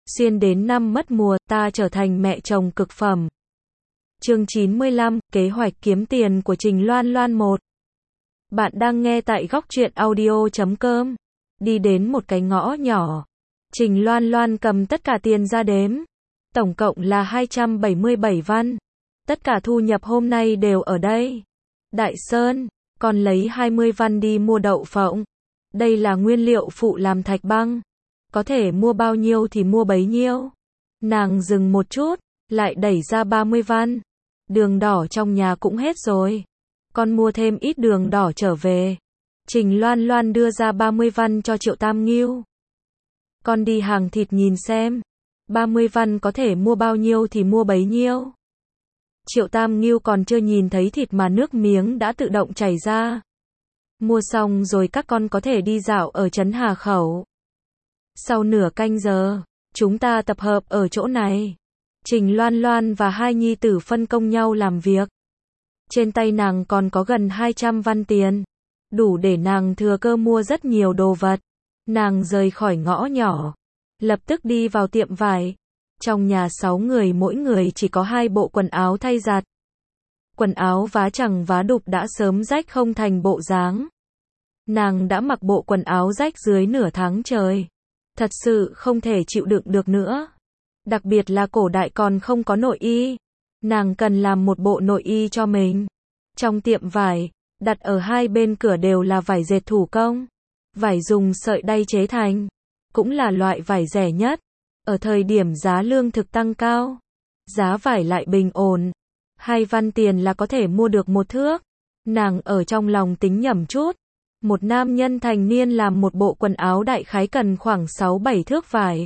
Xuyên đến năm mất mùa, ta trở thành mẹ chồng cực phẩm. Chương 95, kế hoạch kiếm tiền của Trình Loan Loan 1. Bạn đang nghe tại góc truyện audio.com. Đi đến một cái ngõ nhỏ. Trình Loan Loan cầm tất cả tiền ra đếm. Tổng cộng là 277 văn. Tất cả thu nhập hôm nay đều ở đây. Đại Sơn, còn lấy 20 văn đi mua đậu phộng. Đây là nguyên liệu phụ làm thạch băng. Có thể mua bao nhiêu thì mua bấy nhiêu. Nàng dừng một chút, lại đẩy ra 30 văn. Đường đỏ trong nhà cũng hết rồi. Con mua thêm ít đường đỏ trở về. Trình Loan Loan đưa ra 30 văn cho Triệu Tam Ngưu. Con đi hàng thịt nhìn xem. 30 văn có thể mua bao nhiêu thì mua bấy nhiêu. Triệu Tam Ngưu còn chưa nhìn thấy thịt mà nước miếng đã tự động chảy ra. Mua xong rồi các con có thể đi dạo ở trấn Hà Khẩu. Sau nửa canh giờ, chúng ta tập hợp ở chỗ này. Trình Loan Loan và hai nhi tử phân công nhau làm việc. Trên tay nàng còn có gần 200 văn tiền. Đủ để nàng thừa cơ mua rất nhiều đồ vật. Nàng rời khỏi ngõ nhỏ. Lập tức đi vào tiệm vải. Trong nhà 6 người mỗi người chỉ có 2 bộ quần áo thay giặt. Quần áo vá chẳng vá đục đã sớm rách không thành bộ dáng. Nàng đã mặc bộ quần áo rách dưới nửa tháng trời. Thật sự không thể chịu đựng được nữa. Đặc biệt là cổ đại còn không có nội y. Nàng cần làm một bộ nội y cho mình. Trong tiệm vải, đặt ở hai bên cửa đều là vải dệt thủ công. Vải dùng sợi đay chế thành. Cũng là loại vải rẻ nhất. Ở thời điểm giá lương thực tăng cao, giá vải lại bình ổn. 2 văn tiền là có thể mua được một thước. Nàng ở trong lòng tính nhẩm chút. Một nam nhân thành niên làm một bộ quần áo đại khái cần khoảng 6-7 thước vải.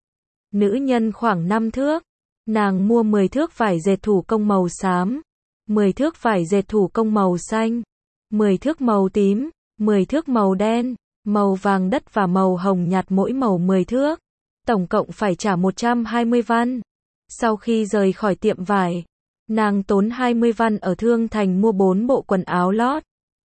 Nữ nhân khoảng 5 thước. Nàng mua 10 thước vải dệt thủ công màu xám, 10 thước vải dệt thủ công màu xanh, 10 thước màu tím, 10 thước màu đen, màu vàng đất và màu hồng nhạt mỗi màu 10 thước. Tổng cộng phải trả 120 văn. Sau khi rời khỏi tiệm vải, nàng tốn 20 văn ở Thương Thành mua 4 bộ quần áo lót.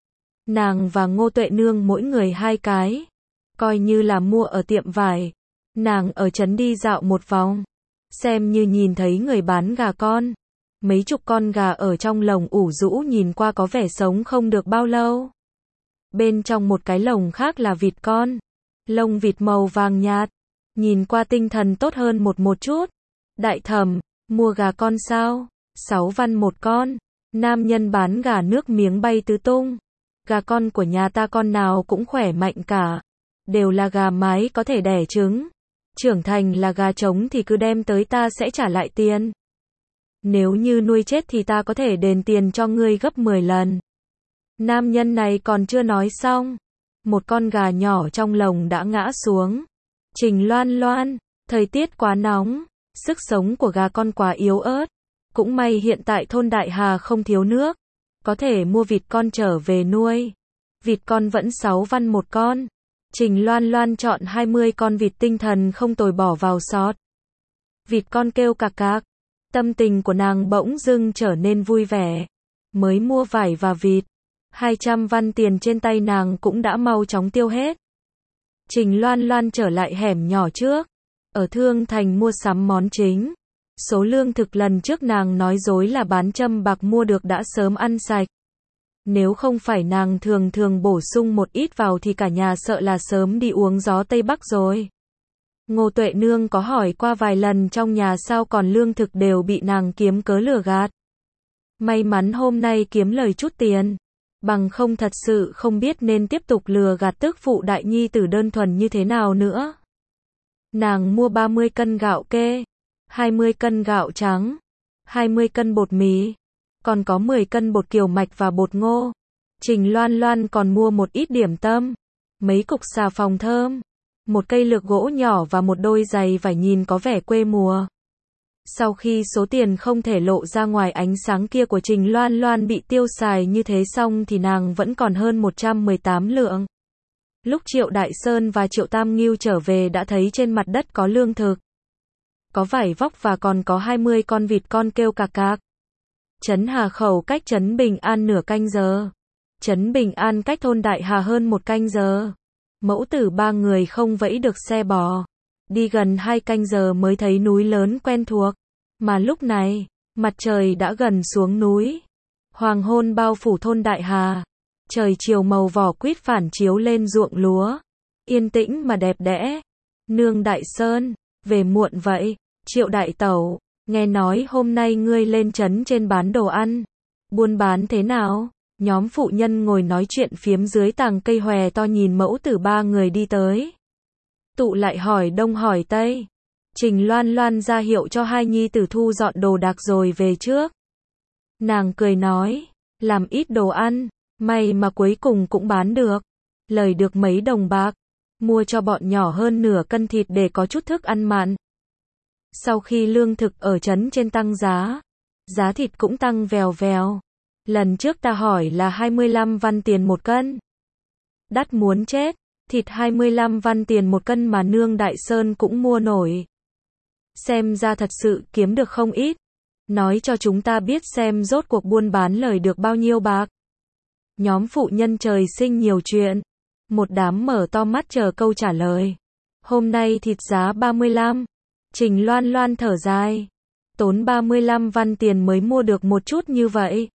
Nàng và Ngô Tuệ Nương mỗi người 2 cái. Coi như là mua ở tiệm vải. Nàng ở trấn đi dạo một vòng. Xem như nhìn thấy người bán gà con. Mấy chục con gà ở trong lồng ủ rũ nhìn qua có vẻ sống không được bao lâu. Bên trong một cái lồng khác là vịt con. Lông vịt màu vàng nhạt. Nhìn qua tinh thần tốt hơn một chút. Đại thẩm, mua gà con sao? 6 văn một con. Nam nhân bán gà nước miếng bay tứ tung. Gà con của nhà ta con nào cũng khỏe mạnh cả. Đều là gà mái có thể đẻ trứng. Trưởng thành là gà trống thì cứ đem tới ta sẽ trả lại tiền. Nếu như nuôi chết thì ta có thể đền tiền cho ngươi gấp 10 lần. Nam nhân này còn chưa nói xong. Một con gà nhỏ trong lồng đã ngã xuống. Trình Loan Loan, thời tiết quá nóng, sức sống của gà con quá yếu ớt. Cũng may hiện tại thôn Đại Hà không thiếu nước. Có thể mua vịt con trở về nuôi. Vịt con vẫn 6 văn một con. Trình Loan Loan chọn 20 con vịt tinh thần không tồi bỏ vào sọt. Vịt con kêu cạc cạc. Tâm tình của nàng bỗng dưng trở nên vui vẻ. Mới mua vải và vịt. 200 văn tiền trên tay nàng cũng đã mau chóng tiêu hết. Trình Loan Loan trở lại hẻm nhỏ trước. Ở Thương Thành mua sắm món chính. Số lương thực lần trước nàng nói dối là bán châm bạc mua được đã sớm ăn sạch. Nếu không phải nàng thường bổ sung một ít vào thì cả nhà sợ là sớm đi uống gió Tây Bắc rồi. Ngô Tuệ Nương có hỏi qua vài lần trong nhà sao còn lương thực đều bị nàng kiếm cớ lừa gạt. May mắn hôm nay kiếm lời chút tiền. Bằng không thật sự không biết nên tiếp tục lừa gạt tức phụ đại nhi tử đơn thuần như thế nào nữa. Nàng mua 30 cân gạo kê, 20 cân gạo trắng, 20 cân bột mì, còn có 10 cân bột kiều mạch và bột ngô. Trình Loan Loan còn mua một ít điểm tâm, mấy cục xà phòng thơm, một cây lược gỗ nhỏ và một đôi giày vải nhìn có vẻ quê mùa. Sau khi số tiền không thể lộ ra ngoài ánh sáng kia của Trình Loan Loan bị tiêu xài như thế xong thì nàng vẫn còn hơn 118 lượng. Lúc Triệu Đại Sơn và Triệu Tam Ngưu trở về đã thấy trên mặt đất có lương thực. Có vải vóc và còn có 20 con vịt con kêu cạc cạc. Trấn Hà Khẩu cách trấn Bình An nửa canh giờ. Trấn Bình An cách thôn Đại Hà hơn 1 canh giờ. Mẫu tử 3 người không vẫy được xe bò. Đi gần 2 canh giờ mới thấy núi lớn quen thuộc. Mà lúc này, mặt trời đã gần xuống núi. Hoàng hôn bao phủ thôn Đại Hà. Trời chiều màu vỏ quýt phản chiếu lên ruộng lúa. Yên tĩnh mà đẹp đẽ. Nương Đại Sơn, về muộn vậy. Triệu đại tẩu, nghe nói hôm nay ngươi lên trấn trên bán đồ ăn. Buôn bán thế nào? Nhóm phụ nhân ngồi nói chuyện phiếm dưới tàng cây hòe to nhìn mẫu tử 3 người đi tới. Tụ lại hỏi đông hỏi tây. Trình Loan Loan ra hiệu cho hai nhi tử thu dọn đồ đạc rồi về trước. Nàng cười nói, làm ít đồ ăn, may mà cuối cùng cũng bán được. Lời được mấy đồng bạc, mua cho bọn nhỏ hơn nửa cân thịt để có chút thức ăn mặn. Sau khi lương thực ở trấn trên tăng giá, giá thịt cũng tăng vèo vèo. Lần trước ta hỏi là 25 văn tiền một cân. Đắt muốn chết, thịt 25 văn tiền một cân mà nương Đại Sơn cũng mua nổi. Xem ra thật sự kiếm được không ít. Nói cho chúng ta biết xem rốt cuộc buôn bán lời được bao nhiêu bạc. Nhóm phụ nhân trời sinh nhiều chuyện. Một đám mở to mắt chờ câu trả lời. Hôm nay thịt giá 35. Trình Loan Loan thở dài. Tốn 35 văn tiền mới mua được một chút như vậy.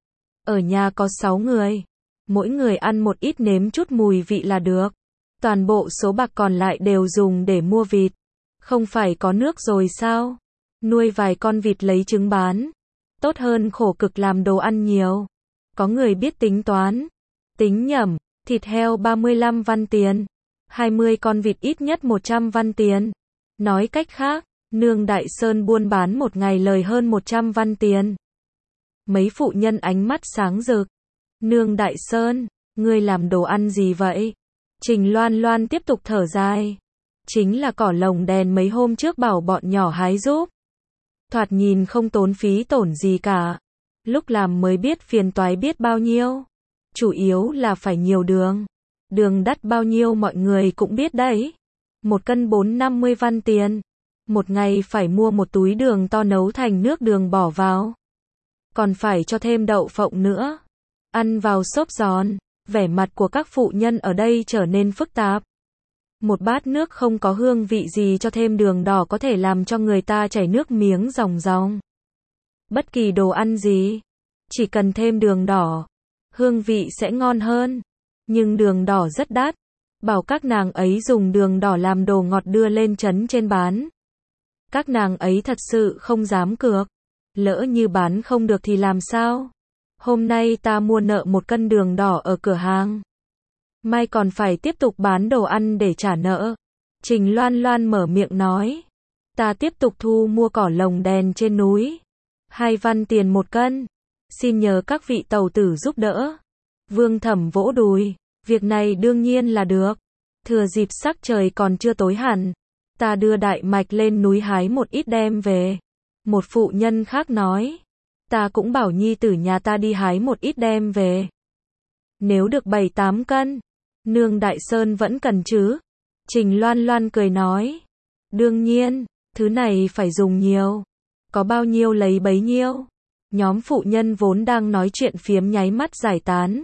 Ở nhà có 6 người. Mỗi người ăn một ít nếm chút mùi vị là được. Toàn bộ số bạc còn lại đều dùng để mua vịt. Không phải có nước rồi sao? Nuôi vài con vịt lấy trứng bán. Tốt hơn khổ cực làm đồ ăn nhiều. Có người biết tính toán. Tính nhẩm, thịt heo 35 văn tiền. 20 con vịt ít nhất 100 văn tiền. Nói cách khác, nương Đại Sơn buôn bán một ngày lời hơn 100 văn tiền. Mấy phụ nhân ánh mắt sáng rực. Nương Đại Sơn, ngươi làm đồ ăn gì vậy? Trình Loan Loan tiếp tục thở dài. Chính là cỏ lồng đèn mấy hôm trước bảo bọn nhỏ hái giúp. Thoạt nhìn không tốn phí tổn gì cả. Lúc làm mới biết phiền toái biết bao nhiêu. Chủ yếu là phải nhiều đường. Đường đắt bao nhiêu mọi người cũng biết đấy. 1 cân 4-50 văn tiền. Một ngày phải mua một túi đường to nấu thành nước đường bỏ vào. Còn phải cho thêm đậu phộng nữa. Ăn vào xốp giòn. Vẻ mặt của các phụ nhân ở đây trở nên phức tạp. Một bát nước không có hương vị gì cho thêm đường đỏ có thể làm cho người ta chảy nước miếng ròng ròng. Bất kỳ đồ ăn gì, chỉ cần thêm đường đỏ, hương vị sẽ ngon hơn. Nhưng đường đỏ rất đắt. Bảo các nàng ấy dùng đường đỏ làm đồ ngọt đưa lên trấn trên bán. Các nàng ấy thật sự không dám cược. Lỡ như bán không được thì làm sao? Hôm nay ta mua nợ 1 cân đường đỏ ở cửa hàng. Mai còn phải tiếp tục bán đồ ăn để trả nợ. Trình Loan Loan mở miệng nói. Ta tiếp tục thu mua cỏ lồng đèn trên núi. 2 văn tiền 1 cân. Xin nhờ các vị tàu tử giúp đỡ. Vương Thẩm vỗ đùi. Việc này đương nhiên là được. Thừa dịp sắc trời còn chưa tối hẳn. Ta đưa Đại Mạch lên núi hái một ít đem về. Một phụ nhân khác nói. Ta cũng bảo nhi tử nhà ta đi hái một ít đem về. Nếu được 7-8 cân. Nương Đại Sơn vẫn cần chứ? Trình Loan Loan cười nói. Đương nhiên, thứ này phải dùng nhiều. Có bao nhiêu lấy bấy nhiêu. Nhóm phụ nhân vốn đang nói chuyện phiếm nháy mắt giải tán.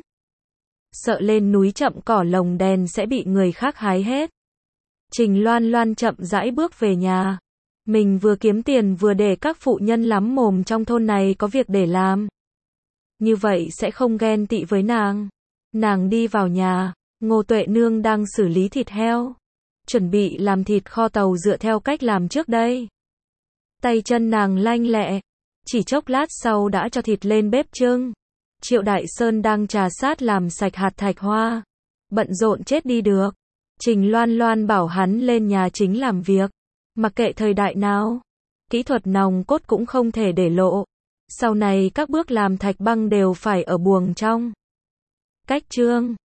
Sợ lên núi chậm cỏ lồng đèn sẽ bị người khác hái hết. Trình Loan Loan chậm rãi bước về nhà. Mình vừa kiếm tiền vừa để các phụ nhân lắm mồm trong thôn này có việc để làm. Như vậy sẽ không ghen tị với nàng. Nàng đi vào nhà. Ngô Tuệ Nương đang xử lý thịt heo. Chuẩn bị làm thịt kho tàu dựa theo cách làm trước đây. Tay chân nàng lanh lẹ. Chỉ chốc lát sau đã cho thịt lên bếp trưng. Triệu Đại Sơn đang trà sát làm sạch hạt thạch hoa. Bận rộn chết đi được. Trình Loan Loan bảo hắn lên nhà chính làm việc. Mặc kệ thời đại nào. Kỹ thuật nòng cốt cũng không thể để lộ. Sau này các bước làm thạch băng đều phải ở buồng trong. Cách chương